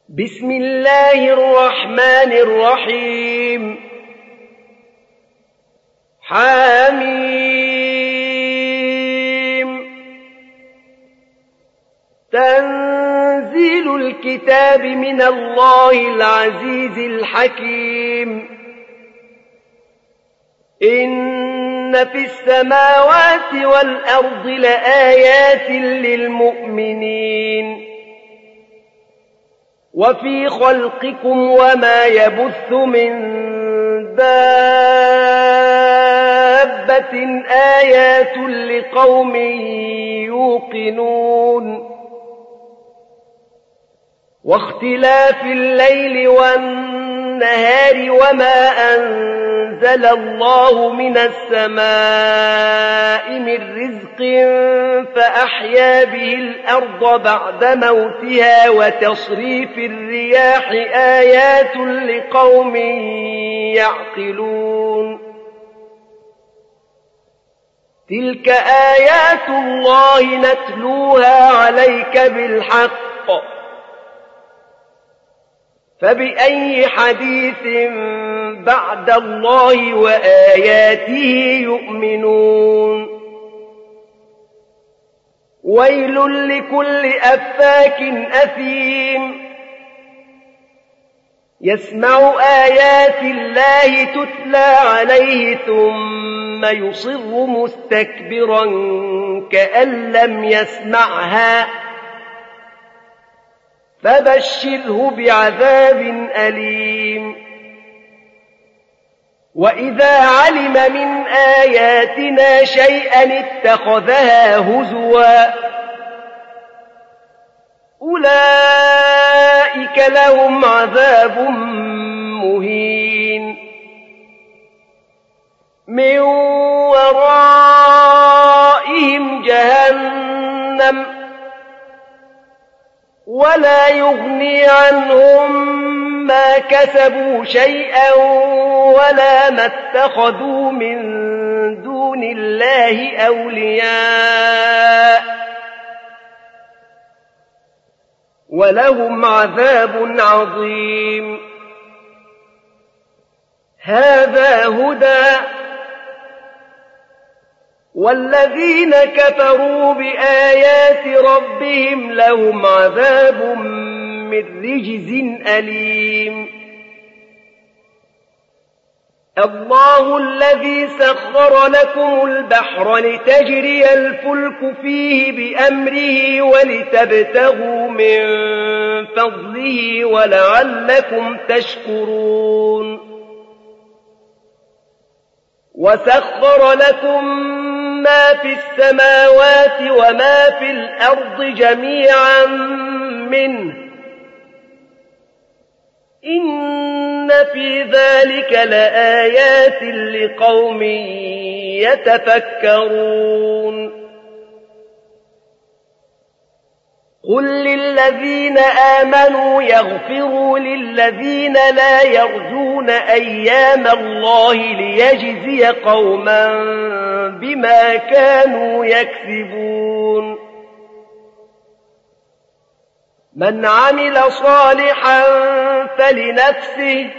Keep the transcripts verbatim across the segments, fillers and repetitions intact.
بسم الله الرحمن الرحيم حميم تنزيل الكتاب من الله العزيز الحكيم إن في السماوات والأرض لآيات للمؤمنين وفي خلقكم وما يبث من دابة آيات لقوم يوقنون واختلاف الليل والنهار وما أنزل الله من السماء من رزق فأحيا به الأرض بعد موتها وتصريف الرياح آيات لقوم يعقلون تلك آيات الله نتلوها عليك بالحق فبأي حديث بعد الله وآياته يؤمنون ويل لكل أفاك أثيم يسمع آيات الله تتلى عليه ثم يصر مستكبرا كأن لم يسمعها فبشره بعذاب أليم وإذا علم من آياتنا شيئا اتخذها هزوا أولئك لهم عذاب مهين من ورائهم جهنم ولا يغني عنهم ما كسبوا شيئا ولا ما اتخذوا من دون الله أولياء ولهم عذاب عظيم هذا هدى والذين كفروا بآيات ربهم لهم عذاب من رجز أليم الله الذي سخر لكم البحر لتجري الفلك فيه بأمره ولتبتغوا من فضله ولعلكم تشكرون وسخر لكم ما في السماوات وما في الأرض جميعا منه إن في ذلك لآيات لقوم يتفكرون قل للذين آمنوا يغفروا للذين لا يرجون أيام الله ليجزي قوما بما كانوا يكسبون من عمل صالحا فلنفسه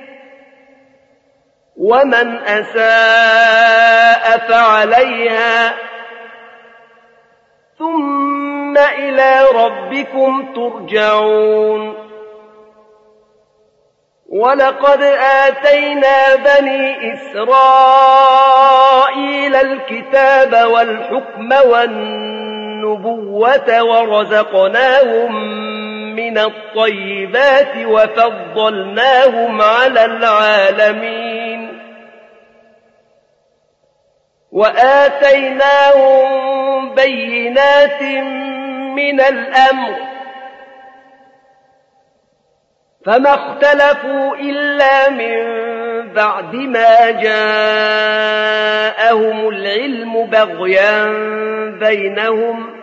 ومن أساء فعليها ثم إلى ربكم ترجعون ولقد آتينا بني إسرائيل الكتاب والحكم والنبوة ورزقناهم من الطيبات وفضلناهم على العالمين وآتيناهم بينات من الأمر فما اختلفوا إلا من بعد ما جاءهم العلم بغيا بينهم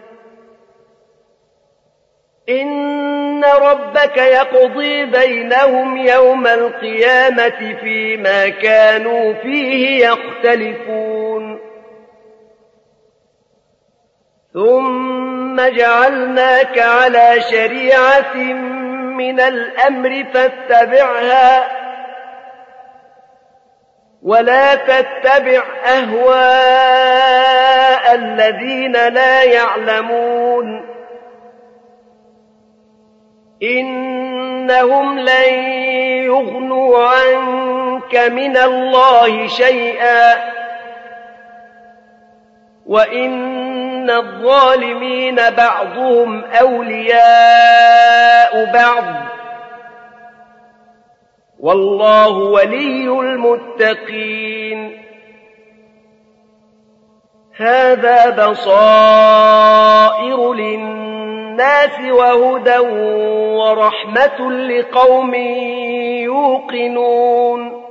إن ربك يقضي بينهم يوم القيامة فيما كانوا فيه يختلفون ثم جعلناك على شريعة من الأمر فاتبعها ولا تتبع أهواء الذين لا يعلمون إنهم لن يغنوا عنك من الله شيئا وإن الظالمين بعضهم أولياء بعض والله ولي المتقين هذا بصائر للناس وهدى ورحمة لقوم يوقنون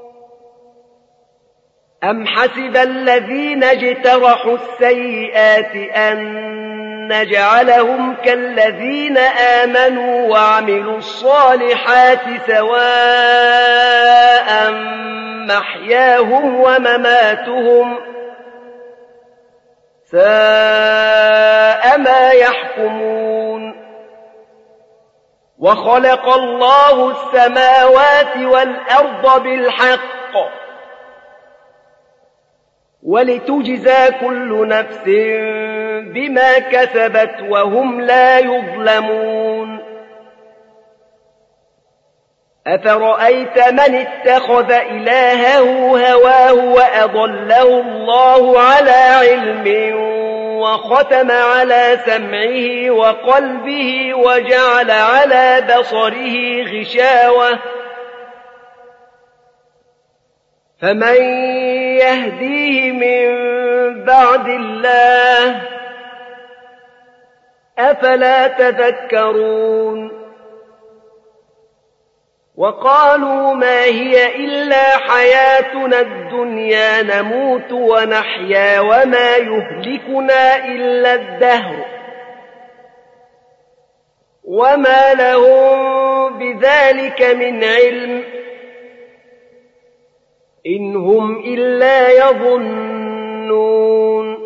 أم حسب الذين اجترحوا السيئات أن نجعلهم كالذين آمنوا وعملوا الصالحات سواء محياهم ومماتهم ساء ما يحكمون وخلق الله السماوات والأرض بالحق ولتجزى كل نفس بما كسبت وهم لا يظلمون أفرأيت من اتخذ إلهه هواه وأضله الله على علم وختم على سمعه وقلبه وجعل على بصره غشاوة فمن يهديه من بعد الله أفلا تذكرون وقالوا ما هي إلا حياتنا الدنيا نموت ونحيا وما يهلكنا إلا الدهر وما لهم بذلك من علم إن هم إلا يظنون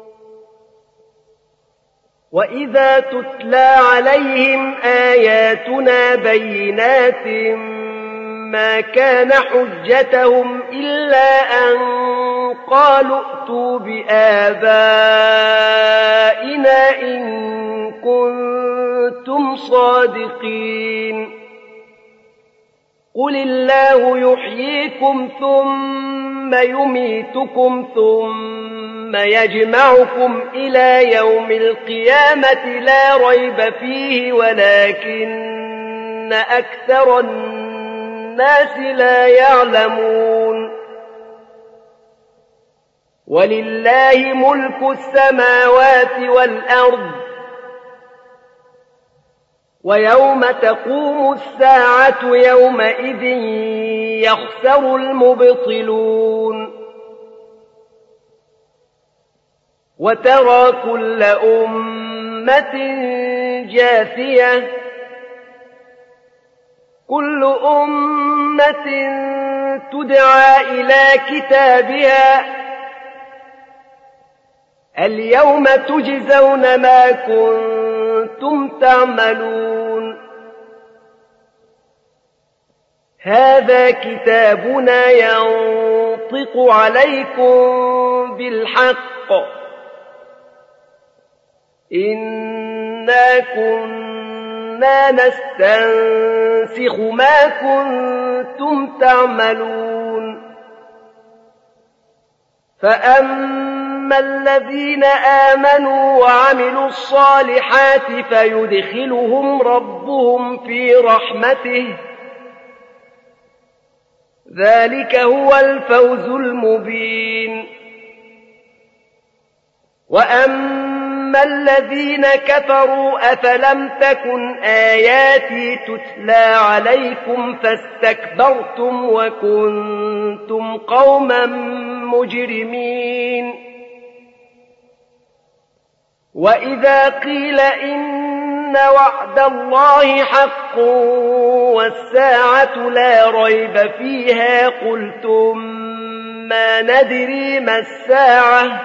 وإذا تتلى عليهم آياتنا بينات ما كان حجتهم إلا أن قالوا ائتوا بآبائنا إن كنتم صادقين قل الله يحييكم ثم يميتكم ثم يجمعكم إلى يوم القيامة لا ريب فيه ولكن أكثر الناس لا يعلمون ولله ملك السماوات والأرض ويوم تقوم الساعة يومئذ يخسر المبطلون وترى كل أمة جاثية كل أمة تدعى إلى كتابها اليوم تجزون ما كنتم تعملون هذا كتابنا ينطق عليكم بالحق إنا كنا نستنسخ ما كنتم تعملون فأما الذين آمنوا وعملوا الصالحات فيدخلهم ربهم في رحمته ذلك هو الفوز المبين وأما الذين كفروا أفلم تكن آياتي تتلى عليكم فاستكبرتم وكنتم قوما مجرمين وإذا قيل إن وعد الله حق والساعة لا ريب فيها قلتم ما ندري ما الساعة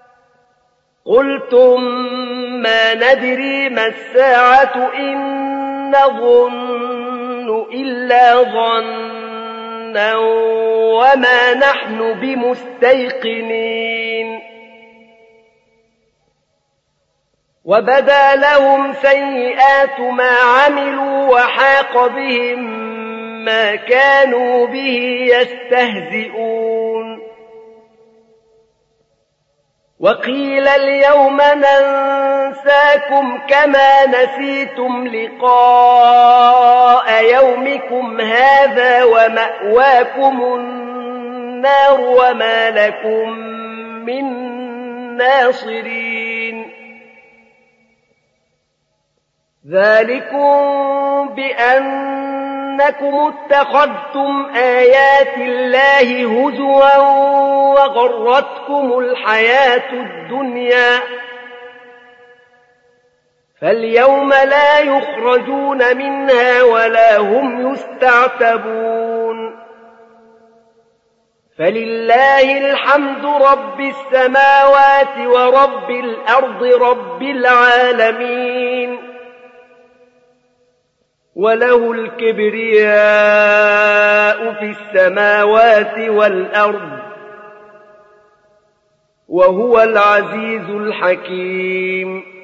قلتم ما ندري ما الساعة إن نظن إلا ظنا وما نحن بمستيقنين وبدا لهم سيئات ما عملوا وحاق بهم ما كانوا به يستهزئون وقيل اليوم ننساكم كما نسيتم لقاء يومكم هذا ومأواكم النار وما لكم من ناصرين ذلكم بأنكم اتخذتم آيات الله هزوا وغرتكم الحياة الدنيا فاليوم لا يخرجون منها ولا هم يستعتبون فلله الحمد رب السماوات ورب الأرض رب العالمين وله الكبرياء في السماوات والأرض وهو العزيز الحكيم